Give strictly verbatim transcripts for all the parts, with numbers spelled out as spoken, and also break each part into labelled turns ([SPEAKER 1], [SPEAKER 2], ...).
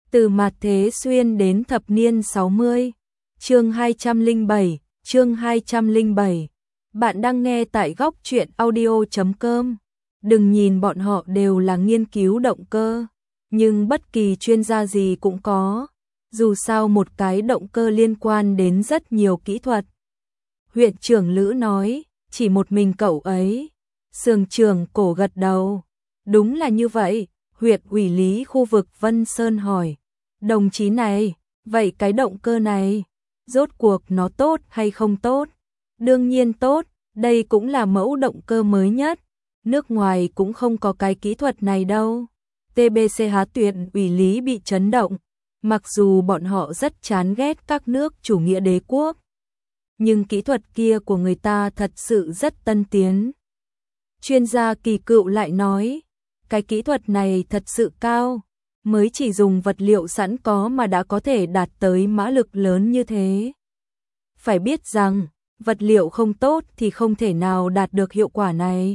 [SPEAKER 1] Từ mạt thế xuyên đến thập niên sáu mươi. Chương hai trăm lẻ bảy, chương hai trăm lẻ bảy. Bạn đang nghe tại góc truyện audio chấm com. Đừng nhìn bọn họ đều là nghiên cứu động cơ, nhưng bất kỳ chuyên gia gì cũng có. Dù sao một cái động cơ liên quan đến rất nhiều kỹ thuật. Huyện trưởng Lữ nói, chỉ một mình cậu ấy. Sường trưởng Cổ gật đầu. Đúng là như vậy. Huyện ủy lý khu vực Vân Sơn hỏi, đồng chí này, vậy cái động cơ này, rốt cuộc nó tốt hay không tốt? Đương nhiên tốt, đây cũng là mẫu động cơ mới nhất, nước ngoài cũng không có cái kỹ thuật này đâu. tê bê xê hát huyện ủy lý bị chấn động, mặc dù bọn họ rất chán ghét các nước chủ nghĩa đế quốc, nhưng kỹ thuật kia của người ta thật sự rất tân tiến. Chuyên gia Kỳ Cựu lại nói, cái kỹ thuật này thật sự cao, mới chỉ dùng vật liệu sẵn có mà đã có thể đạt tới mã lực lớn như thế. Phải biết rằng, vật liệu không tốt thì không thể nào đạt được hiệu quả này.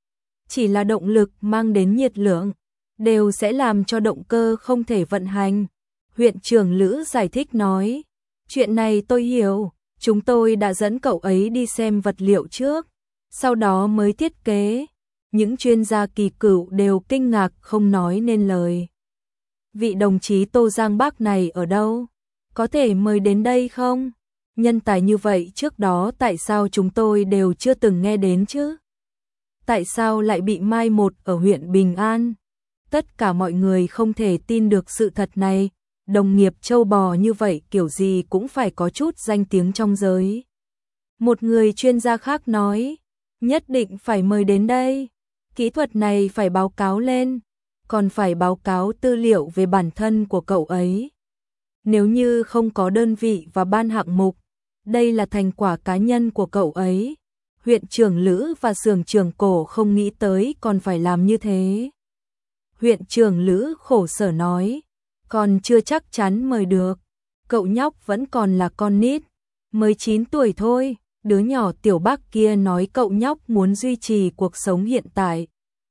[SPEAKER 1] Chỉ là động lực mang đến nhiệt lượng, đều sẽ làm cho động cơ không thể vận hành. Huyện trưởng Lữ giải thích nói, chuyện này tôi hiểu, chúng tôi đã dẫn cậu ấy đi xem vật liệu trước, sau đó mới thiết kế. Những chuyên gia Kỳ Cựu đều kinh ngạc không nói nên lời. Vị đồng chí Tô Giang Bác này ở đâu? Có thể mời đến đây không? Nhân tài như vậy trước đó tại sao chúng tôi đều chưa từng nghe đến chứ? Tại sao lại bị mai một ở huyện Bình An? Tất cả mọi người không thể tin được sự thật này. Đồng nghiệp châu bò như vậy kiểu gì cũng phải có chút danh tiếng trong giới. Một người chuyên gia khác nói, nhất định phải mời đến đây. Kỹ thuật này phải báo cáo lên, còn phải báo cáo tư liệu về bản thân của cậu ấy. Nếu như không có đơn vị và ban hạng mục, đây là thành quả cá nhân của cậu ấy. Huyện trưởng Lữ và xưởng trưởng Cổ không nghĩ tới còn phải làm như thế. Huyện trưởng Lữ khổ sở nói, còn chưa chắc chắn mời được. Cậu nhóc vẫn còn là con nít, mới chín tuổi thôi. Đứa nhỏ Tiểu Bác kia nói cậu nhóc muốn duy trì cuộc sống hiện tại.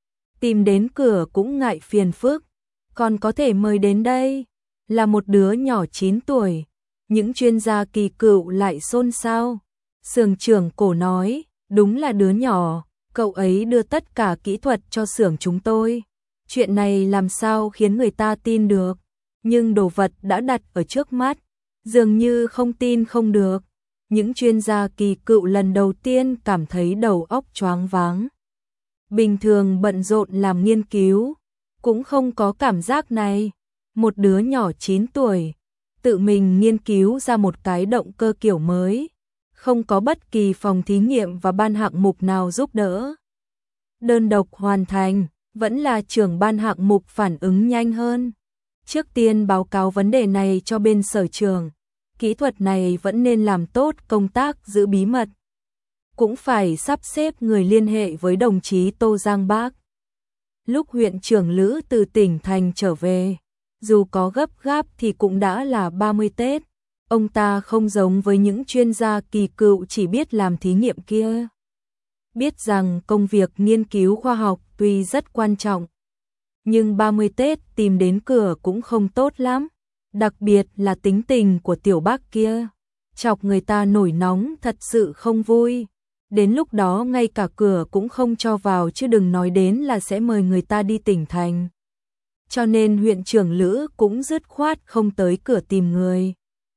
[SPEAKER 1] Tìm đến cửa cũng ngại phiền phức, còn có thể mời đến đây, là một đứa nhỏ chín tuổi. Những chuyên gia Kỳ Cựu lại xôn xao. Xưởng trưởng Cổ nói, đúng là đứa nhỏ, cậu ấy đưa tất cả kỹ thuật cho xưởng chúng tôi. Chuyện này làm sao khiến người ta tin được, nhưng đồ vật đã đặt ở trước mắt, dường như không tin không được. Những chuyên gia Kỳ Cựu lần đầu tiên cảm thấy đầu óc choáng váng. Bình thường bận rộn làm nghiên cứu, cũng không có cảm giác này. Một đứa nhỏ chín tuổi, tự mình nghiên cứu ra một cái động cơ kiểu mới, không có bất kỳ phòng thí nghiệm và ban hạng mục nào giúp đỡ. Đơn độc hoàn thành, vẫn là trưởng ban hạng mục phản ứng nhanh hơn. Trước tiên báo cáo vấn đề này cho bên sở trường. Kỹ thuật này vẫn nên làm tốt công tác giữ bí mật. Cũng phải sắp xếp người liên hệ với đồng chí Tô Giang Bác. Lúc huyện trưởng Lữ từ tỉnh thành trở về, dù có gấp gáp thì cũng đã là ba mươi Tết. Ông ta không giống với những chuyên gia Kỳ Cựu chỉ biết làm thí nghiệm kia. Biết rằng công việc nghiên cứu khoa học tuy rất quan trọng, nhưng ba mươi Tết tìm đến cửa cũng không tốt lắm. Đặc biệt là tính tình của Tiểu Bác kia, chọc người ta nổi nóng thật sự không vui. Đến lúc đó ngay cả cửa cũng không cho vào chứ đừng nói đến là sẽ mời người ta đi tỉnh thành. Cho nên huyện trưởng Lữ cũng dứt khoát không tới cửa tìm người.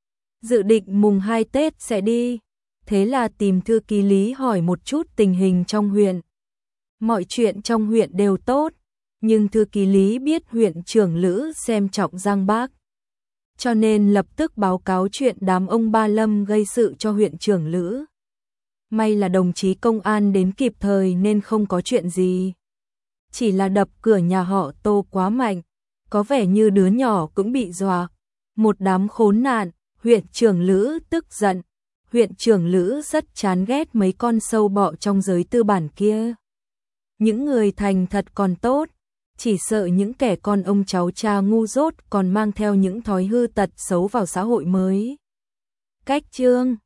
[SPEAKER 1] Dự định mùng hai Tết sẽ đi, thế là tìm thư ký Lý hỏi một chút tình hình trong huyện. Mọi chuyện trong huyện đều tốt, nhưng thư ký Lý biết huyện trưởng Lữ xem trọng Giang Bác, cho nên lập tức báo cáo chuyện đám ông Ba Lâm gây sự cho huyện trưởng Lữ. May là đồng chí công an đến kịp thời nên không có chuyện gì. Chỉ là đập cửa nhà họ Tô quá mạnh, có vẻ như đứa nhỏ cũng bị dọa. Một đám khốn nạn, huyện trưởng Lữ tức giận. Huyện trưởng Lữ rất chán ghét mấy con sâu bọ trong giới tư bản kia. Những người thành thật còn tốt, chỉ sợ những kẻ con ông cháu cha ngu dốt còn mang theo những thói hư tật xấu vào xã hội mới. Cách chương